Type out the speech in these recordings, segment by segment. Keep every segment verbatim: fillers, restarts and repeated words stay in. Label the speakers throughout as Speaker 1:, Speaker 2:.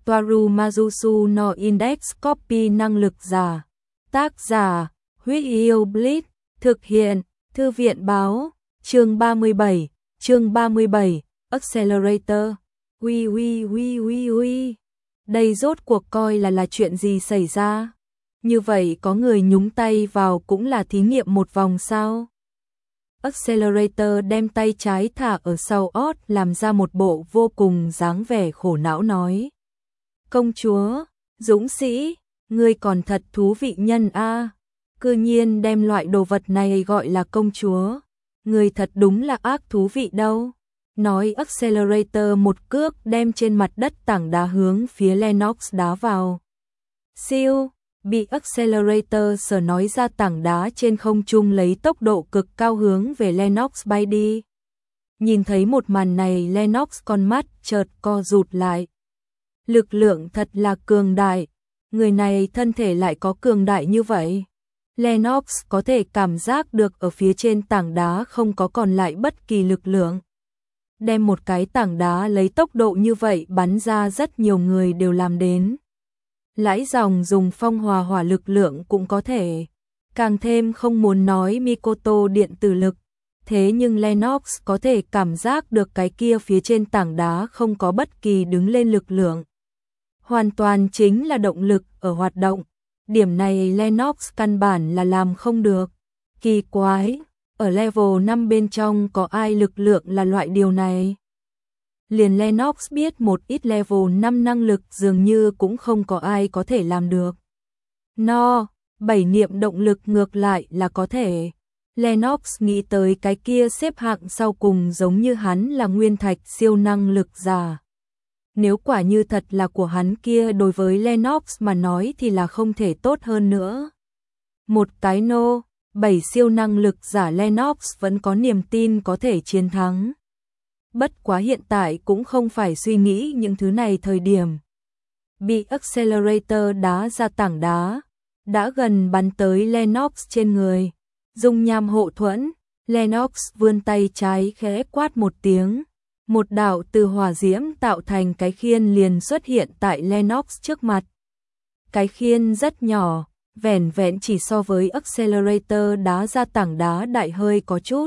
Speaker 1: Toaru Mazusu no Index Copy năng lực giả. Tác giả, Huyết Yêu Blitz, thực hiện, Thư viện báo, chương ba mươi bảy, chương ba mươi bảy, Accelerator. Ui ui ui ui ui. Đây rốt cuộc coi là là chuyện gì xảy ra? Như vậy có người nhúng tay vào cũng là thí nghiệm một vòng sao? Accelerator đem tay trái thả ở sau ót làm ra một bộ vô cùng dáng vẻ khổ não nói. Công chúa, dũng sĩ, ngươi còn thật thú vị nhân a. Cư nhiên đem loại đồ vật này gọi là công chúa. Ngươi thật đúng là ác thú vị đâu. Nói Accelerator một cước đem trên mặt đất tảng đá hướng phía Lennox đá vào. Siêu, bị Accelerator sở nói ra tảng đá trên không trung lấy tốc độ cực cao hướng về Lennox bay đi. Nhìn thấy một màn này Lennox con mắt chợt co rụt lại. Lực lượng thật là cường đại, người này thân thể lại có cường đại như vậy. Lennox có thể cảm giác được ở phía trên tảng đá không có còn lại bất kỳ lực lượng. Đem một cái tảng đá lấy tốc độ như vậy bắn ra rất nhiều người đều làm đến. Lãi dòng dùng phong hòa hỏa lực lượng cũng có thể. Càng thêm không muốn nói Mikoto điện tử lực. Thế nhưng Lennox có thể cảm giác được cái kia phía trên tảng đá không có bất kỳ đứng lên lực lượng. Hoàn toàn chính là động lực ở hoạt động. Điểm này Lennox căn bản là làm không được. Kỳ quái, ở level năm bên trong có ai lực lượng là loại điều này? Liền Lennox biết một ít level năm năng lực dường như cũng không có ai có thể làm được. No, bảy niệm động lực ngược lại là có thể. Lennox nghĩ tới cái kia xếp hạng sau cùng giống như hắn là nguyên thạch siêu năng lực giả. Nếu quả như thật là của hắn kia đối với Lennox mà nói thì là không thể tốt hơn nữa. Một cái nô, bảy siêu năng lực giả Lennox vẫn có niềm tin có thể chiến thắng. Bất quá hiện tại cũng không phải suy nghĩ những thứ này thời điểm. Bị Accelerator đá ra tảng đá, đã gần bắn tới Lennox trên người. Dung nham hộ thuẫn, Lennox vươn tay trái khẽ quát một tiếng. Một đạo từ hỏa diễm tạo thành cái khiên liền xuất hiện tại Lennox trước mặt. Cái khiên rất nhỏ, vẻn vẹn chỉ so với Accelerator đá ra tảng đá đại hơi có chút.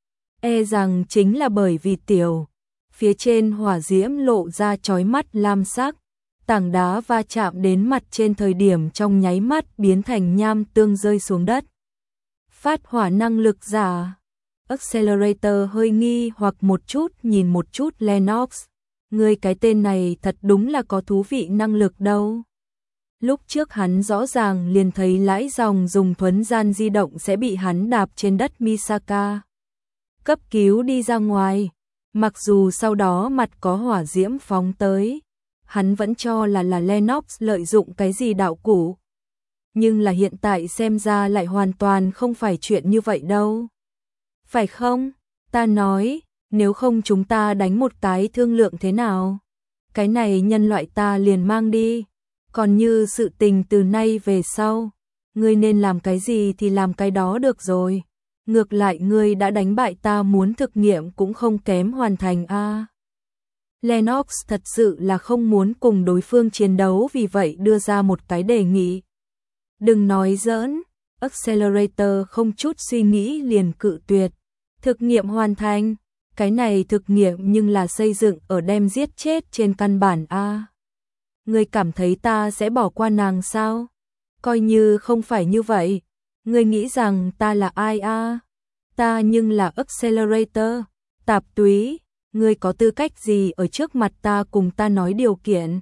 Speaker 1: E rằng chính là bởi vì tiểu, phía trên hỏa diễm lộ ra chói mắt lam sắc, tảng đá va chạm đến mặt trên thời điểm trong nháy mắt biến thành nham tương rơi xuống đất. Phát hỏa năng lực giả. Accelerator hơi nghi hoặc một chút nhìn một chút Lennox. Người cái tên này thật đúng là có thú vị năng lực đâu. Lúc trước hắn rõ ràng liền thấy lãi dòng dùng thuấn gian di động sẽ bị hắn đạp trên đất Misaka. Cấp cứu đi ra ngoài. Mặc dù sau đó mặt có hỏa diễm phóng tới. Hắn vẫn cho là là Lennox lợi dụng cái gì đạo cụ. Nhưng là hiện tại xem ra lại hoàn toàn không phải chuyện như vậy đâu. Phải không? Ta nói, nếu không chúng ta đánh một cái thương lượng thế nào? Cái này nhân loại ta liền mang đi. Còn như sự tình từ nay về sau, ngươi nên làm cái gì thì làm cái đó được rồi. Ngược lại ngươi đã đánh bại ta muốn thực nghiệm cũng không kém hoàn thành a. À. Lennox thật sự là không muốn cùng đối phương chiến đấu vì vậy đưa ra một cái đề nghị. Đừng nói giỡn, Accelerator không chút suy nghĩ liền cự tuyệt. Thực nghiệm hoàn thành, cái này thực nghiệm nhưng là xây dựng ở đem giết chết trên căn bản a. À. Ngươi cảm thấy ta sẽ bỏ qua nàng sao? Coi như không phải như vậy, ngươi nghĩ rằng ta là ai a? À? Ta nhưng là Accelerator, tạp túy, ngươi có tư cách gì ở trước mặt ta cùng ta nói điều kiện?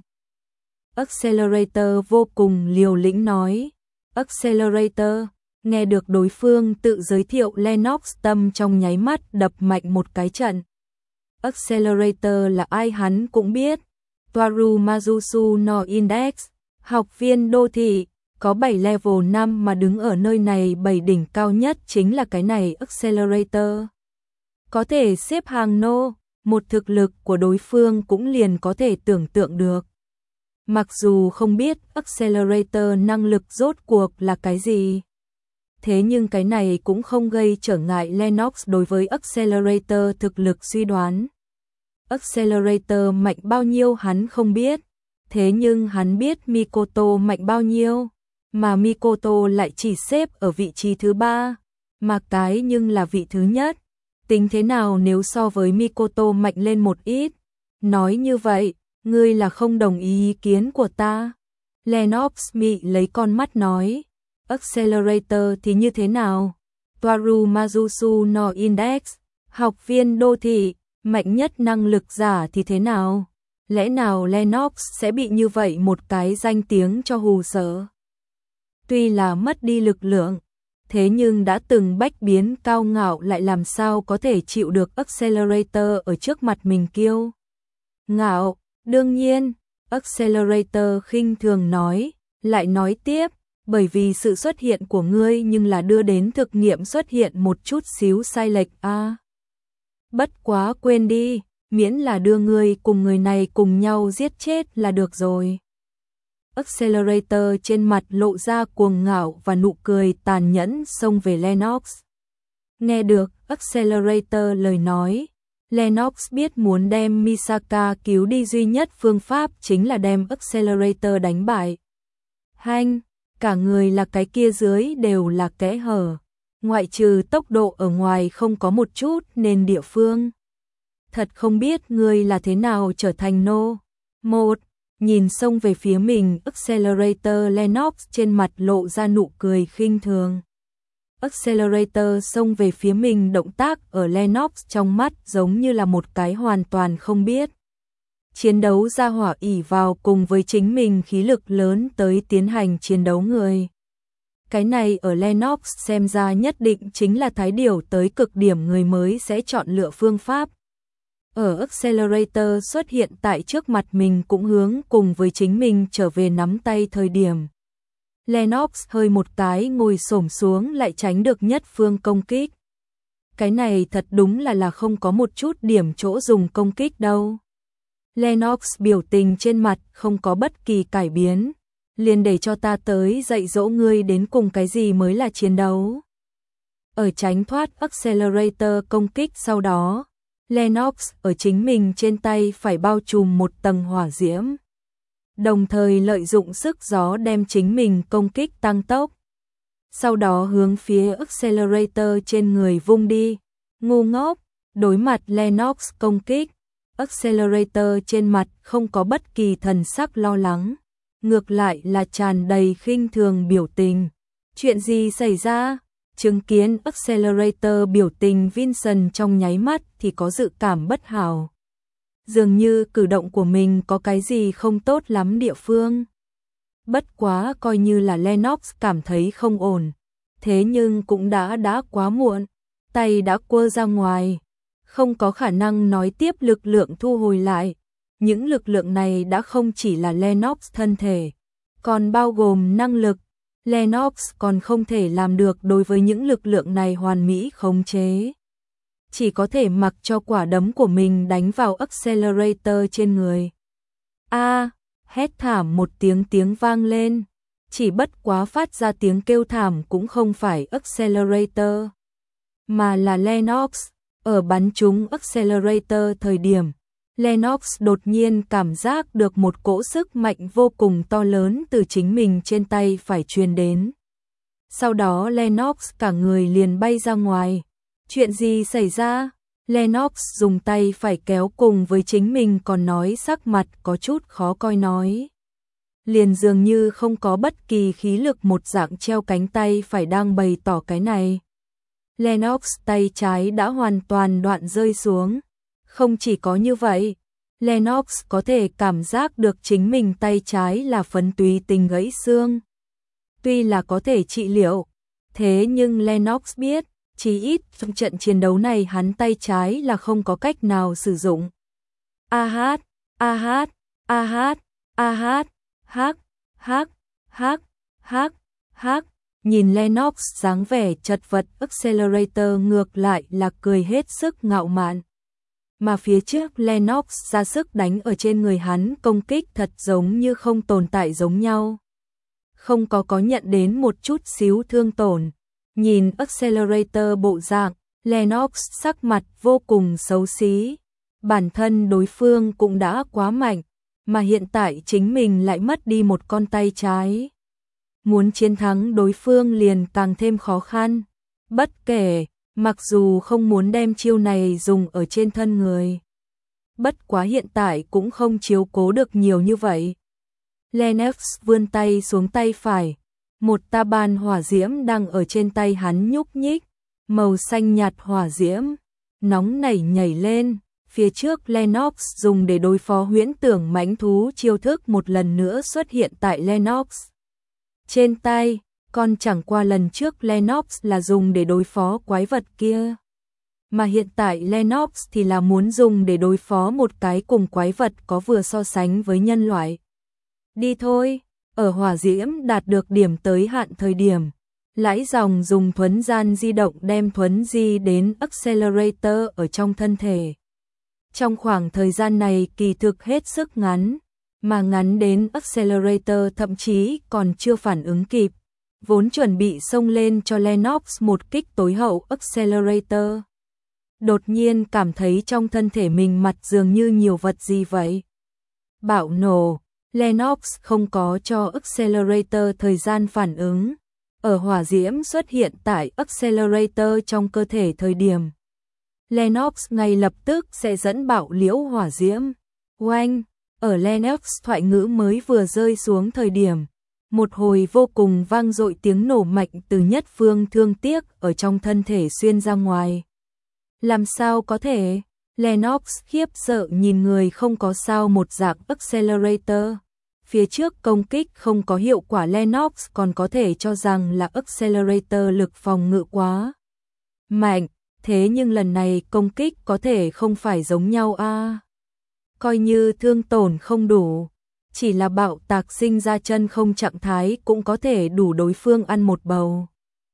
Speaker 1: Accelerator vô cùng liều lĩnh nói. Accelerator, nghe được đối phương tự giới thiệu Lennox tâm trong nháy mắt đập mạnh một cái trận. Accelerator là ai hắn cũng biết. Toaru Mazusu no Index, học viên đô thị, có bảy level năm mà đứng ở nơi này bảy đỉnh cao nhất chính là cái này Accelerator. Có thể xếp hàng nô, một thực lực của đối phương cũng liền có thể tưởng tượng được. Mặc dù không biết Accelerator năng lực rốt cuộc là cái gì. Thế nhưng cái này cũng không gây trở ngại Lennox đối với Accelerator thực lực suy đoán. Accelerator mạnh bao nhiêu hắn không biết. Thế nhưng hắn biết Mikoto mạnh bao nhiêu, mà Mikoto lại chỉ xếp ở vị trí thứ ba, mà cái nhưng là vị thứ nhất. Tính thế nào nếu so với Mikoto mạnh lên một ít? Nói như vậy, ngươi là không đồng ý ý kiến của ta. Lennox mị lấy con mắt nói. Accelerator thì như thế nào? Toaru Mazusu no Index, học viên đô thị, mạnh nhất năng lực giả thì thế nào? Lẽ nào Lennox sẽ bị như vậy một cái danh tiếng cho hù sợ? Tuy là mất đi lực lượng, thế nhưng đã từng bách biến cao ngạo lại làm sao có thể chịu được Accelerator ở trước mặt mình kiêu ngạo? Đương nhiên, Accelerator khinh thường nói, lại nói tiếp, bởi vì sự xuất hiện của ngươi nhưng là đưa đến thực nghiệm xuất hiện một chút xíu sai lệch a. À, bất quá quên đi, miễn là đưa ngươi cùng người này cùng nhau giết chết là được rồi. Accelerator trên mặt lộ ra cuồng ngạo và nụ cười tàn nhẫn xông về Lennox. Nghe được Accelerator lời nói, Lennox biết muốn đem Misaka cứu đi duy nhất phương pháp chính là đem Accelerator đánh bại. Hanh, cả người là cái kia dưới đều là kẽ hở, ngoại trừ tốc độ ở ngoài không có một chút nên địa phương. Thật không biết ngươi là thế nào trở thành nô. Một, nhìn xông về phía mình Accelerator, Lennox trên mặt lộ ra nụ cười khinh thường. Accelerator xông về phía mình, động tác ở Lennox trong mắt giống như là một cái hoàn toàn không biết chiến đấu ra hỏa ỷ vào cùng với chính mình khí lực lớn tới tiến hành chiến đấu người. Cái này ở Lennox xem ra nhất định chính là thái điểu tới cực điểm người mới sẽ chọn lựa phương pháp. Ở Accelerator xuất hiện tại trước mặt mình cũng hướng cùng với chính mình trở về nắm tay thời điểm. Lennox hơi một cái ngồi xổm xuống lại tránh được nhất phương công kích. Cái này thật đúng là là không có một chút điểm chỗ dùng công kích đâu. Lennox biểu tình trên mặt không có bất kỳ cải biến. Liền để cho ta tới dạy dỗ ngươi đến cùng cái gì mới là chiến đấu. Ở tránh thoát Accelerator công kích sau đó, Lennox ở chính mình trên tay phải bao trùm một tầng hỏa diễm. Đồng thời lợi dụng sức gió đem chính mình công kích tăng tốc. Sau đó hướng phía Accelerator trên người vung đi. Ngu ngốc, đối mặt Lennox công kích, Accelerator trên mặt không có bất kỳ thần sắc lo lắng. Ngược lại là tràn đầy khinh thường biểu tình. Chuyện gì xảy ra? Chứng kiến Accelerator biểu tình, Vincent trong nháy mắt thì có dự cảm bất hảo. Dường như cử động của mình có cái gì không tốt lắm địa phương. Bất quá coi như là Lennox cảm thấy không ổn. Thế nhưng cũng đã đã quá muộn. Tay đã quơ ra ngoài. Không có khả năng nói tiếp lực lượng thu hồi lại. Những lực lượng này đã không chỉ là Lennox thân thể, còn bao gồm năng lực. Lennox còn không thể làm được đối với những lực lượng này hoàn mỹ khống chế. Chỉ có thể mặc cho quả đấm của mình đánh vào Accelerator trên người. A, à, hét thảm một tiếng tiếng vang lên. Chỉ bất quá phát ra tiếng kêu thảm cũng không phải Accelerator, mà là Lennox. Ở bắn trúng Accelerator thời điểm, Lennox đột nhiên cảm giác được một cỗ sức mạnh vô cùng to lớn từ chính mình trên tay phải truyền đến. Sau đó Lennox cả người liền bay ra ngoài. Chuyện gì xảy ra? Lennox dùng tay phải kéo cùng với chính mình còn nói sắc mặt có chút khó coi nói. Liền dường như không có bất kỳ khí lực một dạng treo cánh tay phải đang bày tỏ cái này. Lennox tay trái đã hoàn toàn đoạn rơi xuống. Không chỉ có như vậy, Lennox có thể cảm giác được chính mình tay trái là phấn tùy tình gãy xương. Tuy là có thể trị liệu, thế nhưng Lennox biết, chí ít trong trận chiến đấu này hắn tay trái là không có cách nào sử dụng. A hát, a hát, a hát, a hát, hát, hát, hát, hát, hát. Nhìn Lennox dáng vẻ chật vật, Accelerator ngược lại là cười hết sức ngạo mạn. Mà phía trước Lennox ra sức đánh ở trên người hắn, công kích thật giống như không tồn tại giống nhau. Không có có nhận đến một chút xíu thương tổn. Nhìn Accelerator bộ dạng, Lennox sắc mặt vô cùng xấu xí. Bản thân đối phương cũng đã quá mạnh, mà hiện tại chính mình lại mất đi một con tay trái. Muốn chiến thắng đối phương liền càng thêm khó khăn. Bất kể, mặc dù không muốn đem chiêu này dùng ở trên thân người. Bất quá hiện tại cũng không chiếu cố được nhiều như vậy. Lennox vươn tay xuống tay phải. Một ta ban hỏa diễm đang ở trên tay hắn nhúc nhích. Màu xanh nhạt hỏa diễm. Nóng nảy nhảy lên. Phía trước Lennox dùng để đối phó huyễn tưởng mãnh thú chiêu thức một lần nữa xuất hiện tại Lennox. Trên tay, còn chẳng qua lần trước Lennox là dùng để đối phó quái vật kia. Mà hiện tại Lennox thì là muốn dùng để đối phó một cái cùng quái vật có vừa so sánh với nhân loại. Đi thôi, ở hỏa diễm đạt được điểm tới hạn thời điểm. Lãi dòng dùng thuấn gian di động đem thuấn di đến Accelerator ở trong thân thể. Trong khoảng thời gian này kỳ thực hết sức ngắn, mà ngắn đến Accelerator thậm chí còn chưa phản ứng kịp, vốn chuẩn bị xông lên cho Lennox một kích tối hậu Accelerator. Đột nhiên cảm thấy trong thân thể mình mặt dường như nhiều vật gì vậy. Bạo nổ, Lennox không có cho Accelerator thời gian phản ứng. Ở hỏa diễm xuất hiện tại Accelerator trong cơ thể thời điểm. Lennox ngay lập tức sẽ dẫn bạo liễu hỏa diễm. Oanh, ở Lennox thoại ngữ mới vừa rơi xuống thời điểm. Một hồi vô cùng vang dội tiếng nổ mạnh từ nhất phương thương tiếc ở trong thân thể xuyên ra ngoài. Làm sao có thể? Lennox khiếp sợ nhìn người không có sao một dạng Accelerator. Phía trước công kích không có hiệu quả Lennox còn có thể cho rằng là Accelerator lực phòng ngự quá mạnh, thế nhưng lần này công kích có thể không phải giống nhau a. À, coi như thương tổn không đủ, chỉ là bạo tạc sinh ra chân không trạng thái cũng có thể đủ đối phương ăn một bầu.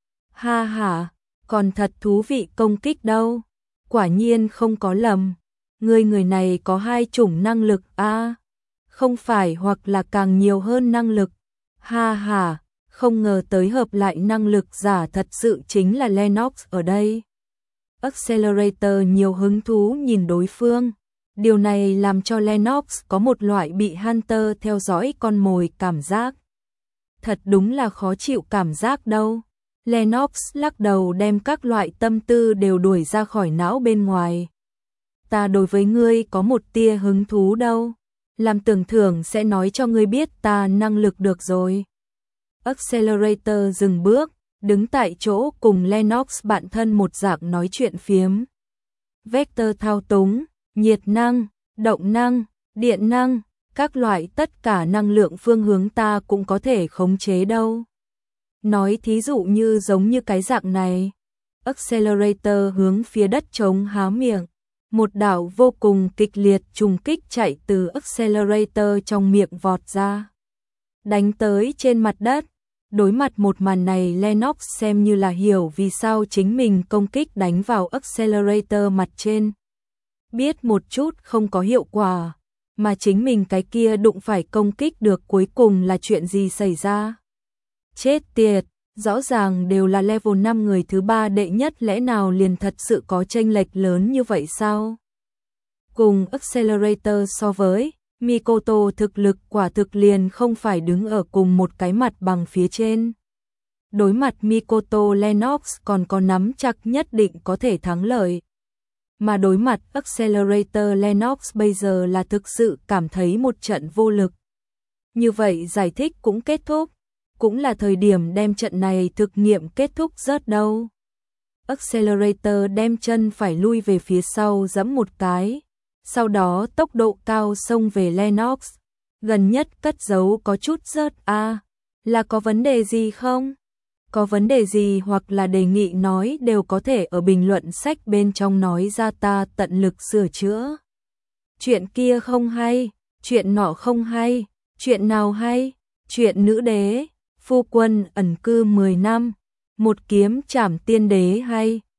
Speaker 1: Ha ha, còn thật thú vị công kích đâu. Quả nhiên không có lầm, người người này có hai chủng năng lực a. À, không phải hoặc là càng nhiều hơn năng lực. Ha ha, không ngờ tới hợp lại năng lực giả thật sự chính là Lennox ở đây. Accelerator nhiều hứng thú nhìn đối phương. Điều này làm cho Lennox có một loại bị Hunter theo dõi con mồi cảm giác. Thật đúng là khó chịu cảm giác đâu. Lennox lắc đầu đem các loại tâm tư đều đuổi ra khỏi não bên ngoài. Ta đối với ngươi có một tia hứng thú đâu. Làm tưởng thưởng sẽ nói cho ngươi biết ta năng lực được rồi. Accelerator dừng bước, đứng tại chỗ cùng Lennox bạn thân một dạng nói chuyện phiếm. Vector thao túng, nhiệt năng, động năng, điện năng, các loại tất cả năng lượng phương hướng ta cũng có thể khống chế đâu. Nói thí dụ như giống như cái dạng này. Accelerator hướng phía đất trống há miệng. Một đạo vô cùng kịch liệt trùng kích chạy từ Accelerator trong miệng vọt ra. Đánh tới trên mặt đất. Đối mặt một màn này Lennox xem như là hiểu vì sao chính mình công kích đánh vào Accelerator mặt trên. Biết một chút không có hiệu quả, mà chính mình cái kia đụng phải công kích được cuối cùng là chuyện gì xảy ra. Chết tiệt, rõ ràng đều là level năm người thứ ba đệ nhất lẽ nào liền thật sự có chênh lệch lớn như vậy sao? Cùng Accelerator so với, Mikoto thực lực quả thực liền không phải đứng ở cùng một cái mặt bằng phía trên. Đối mặt Mikoto Lennox còn có nắm chắc nhất định có thể thắng lợi. Mà đối mặt Accelerator Lennox bây giờ là thực sự cảm thấy một trận vô lực. Như vậy giải thích cũng kết thúc. Cũng là thời điểm đem trận này thực nghiệm kết thúc rớt đâu. Accelerator đem chân phải lui về phía sau giẫm một cái. Sau đó tốc độ cao xông về Lennox. Gần nhất cất giấu có chút rớt a. À, là có vấn đề gì không? Có vấn đề gì hoặc là đề nghị nói đều có thể ở bình luận sách bên trong nói ra ta tận lực sửa chữa. Chuyện kia không hay, chuyện nọ không hay, chuyện nào hay, chuyện nữ đế, phu quân ẩn cư mười năm, một kiếm trảm tiên đế hay.